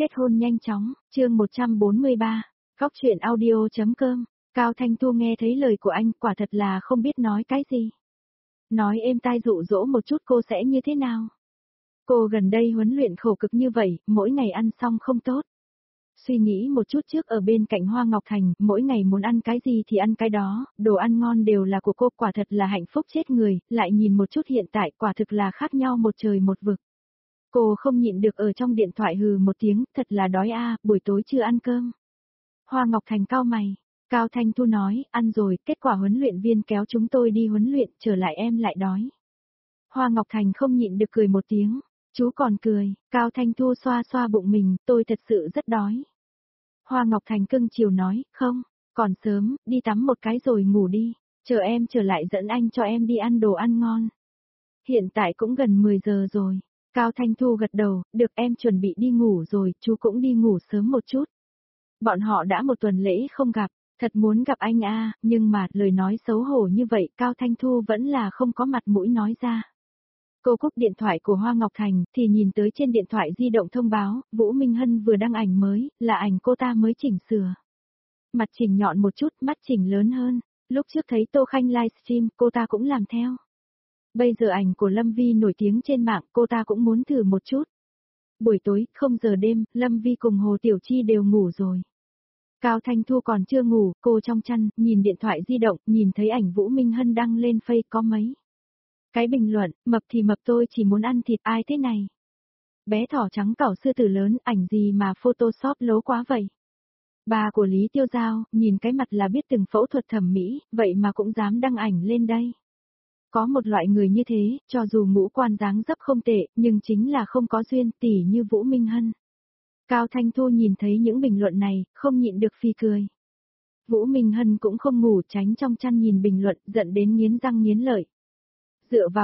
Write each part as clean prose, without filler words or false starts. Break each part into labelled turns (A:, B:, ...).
A: kết hôn nhanh chóng, chương 143, Góc chuyện audio.com, Cao Thanh Thu nghe thấy lời của anh quả thật là không biết nói cái gì. Nói êm tai dụ dỗ một chút cô sẽ như thế nào? Cô gần đây huấn luyện khổ cực như vậy, mỗi ngày ăn xong không tốt. Suy nghĩ một chút trước ở bên cạnh Hoa Ngọc Thành, mỗi ngày muốn ăn cái gì thì ăn cái đó, đồ ăn ngon đều là của cô, quả thật là hạnh phúc chết người, lại nhìn một chút hiện tại quả thực là khác nhau một trời một vực. Cô không nhịn được ở trong điện thoại hừ một tiếng, thật là đói a, buổi tối chưa ăn cơm. Hoa Ngọc Thành cau mày, Cao Thanh Thu nói, ăn rồi, kết quả huấn luyện viên kéo chúng tôi đi huấn luyện, trở lại em lại đói. Hoa Ngọc Thành không nhịn được cười một tiếng, chú còn cười, Cao Thanh Thu xoa xoa bụng mình, tôi thật sự rất đói. Hoa Ngọc Thành cưng chiều nói, không, còn sớm, đi tắm một cái rồi ngủ đi, chờ em trở lại dẫn anh cho em đi ăn đồ ăn ngon. Hiện tại cũng gần 10 giờ rồi. Cao Thanh Thu gật đầu, được em chuẩn bị đi ngủ rồi, chú cũng đi ngủ sớm một chút. Bọn họ đã một tuần lễ không gặp, thật muốn gặp anh a, nhưng mà lời nói xấu hổ như vậy Cao Thanh Thu vẫn là không có mặt mũi nói ra. Cô cúp điện thoại của Hoa Ngọc Thành thì nhìn tới trên điện thoại di động thông báo, Vũ Minh Hân vừa đăng ảnh mới, là ảnh cô ta mới chỉnh sửa. Mặt chỉnh nhọn một chút, mắt chỉnh lớn hơn, lúc trước thấy Tô Khanh livestream cô ta cũng làm theo. Bây giờ ảnh của Lâm Vi nổi tiếng trên mạng cô ta cũng muốn thử một chút. Buổi tối, 0 giờ đêm, Lâm Vi cùng Hồ Tiểu Chi đều ngủ rồi. Cao Thanh Thu còn chưa ngủ, cô trong chăn, nhìn điện thoại di động, nhìn thấy ảnh Vũ Minh Hân đăng lên Face có mấy. Cái bình luận, mập thì mập tôi chỉ muốn ăn thịt ai thế này. Bé thỏ trắng cảo sư tử lớn, ảnh gì mà Photoshop lố quá vậy. Bà của Lý Tiêu Giao, nhìn cái mặt là biết từng phẫu thuật thẩm mỹ, vậy mà cũng dám đăng ảnh lên đây. Có một loại người như thế, cho dù ngũ quan dáng dấp không tệ, nhưng chính là không có duyên tỉ như Vũ Minh Hân. Cao Thanh Thu nhìn thấy những bình luận này, không nhịn được phì cười. Vũ Minh Hân cũng không ngủ tránh trong chăn nhìn bình luận, giận đến nghiến răng nghiến lợi. Dựa vào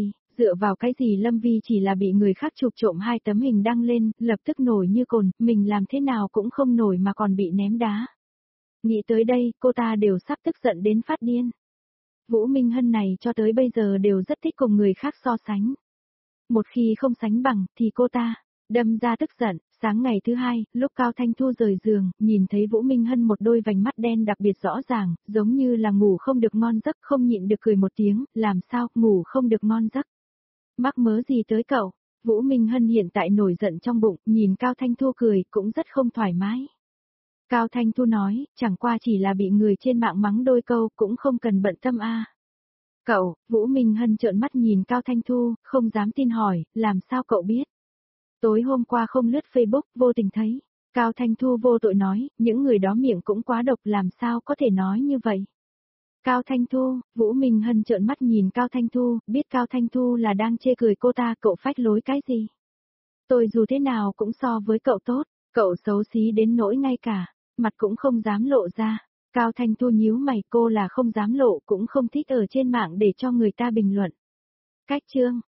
A: cái gì Lâm Vi chỉ là bị người khác chụp trộm 2 tấm hình đăng lên, lập tức nổi như cồn, mình làm thế nào cũng không nổi mà còn bị ném đá. Nghĩ tới đây, cô ta đều sắp tức giận đến phát điên. Vũ Minh Hân này cho tới bây giờ đều rất thích cùng người khác so sánh. Một khi không sánh bằng, thì cô ta, đâm ra tức giận. Sáng ngày thứ hai, lúc Cao Thanh Thu rời giường, nhìn thấy Vũ Minh Hân một đôi vành mắt đen đặc biệt rõ ràng, giống như là ngủ không được ngon giấc, không nhịn được cười một tiếng, làm sao, ngủ không được ngon giấc. Mắc mớ gì tới cậu? Vũ Minh Hân hiện tại nổi giận trong bụng, nhìn Cao Thanh Thu cười, cũng rất không thoải mái. Cao Thanh Thu nói, chẳng qua chỉ là bị người trên mạng mắng đôi câu, cũng không cần bận tâm a. Cậu, Vũ Minh Hân trợn mắt nhìn Cao Thanh Thu, không dám tin hỏi, làm sao cậu biết? Tối hôm qua không lướt Facebook, vô tình thấy. Cao Thanh Thu vô tội nói, những người đó miệng cũng quá độc, làm sao có thể nói như vậy? Cao Thanh Thu, Vũ Minh Hân trợn mắt nhìn Cao Thanh Thu, biết Cao Thanh Thu là đang chê cười cô ta, cậu phách lối cái gì? Tôi dù thế nào cũng so với cậu tốt, cậu xấu xí đến nỗi ngay cả, mặt cũng không dám lộ ra. Cao Thanh Thu nhíu mày, cô là không dám lộ, cũng không thích ở trên mạng để cho người ta bình luận. Cách chương,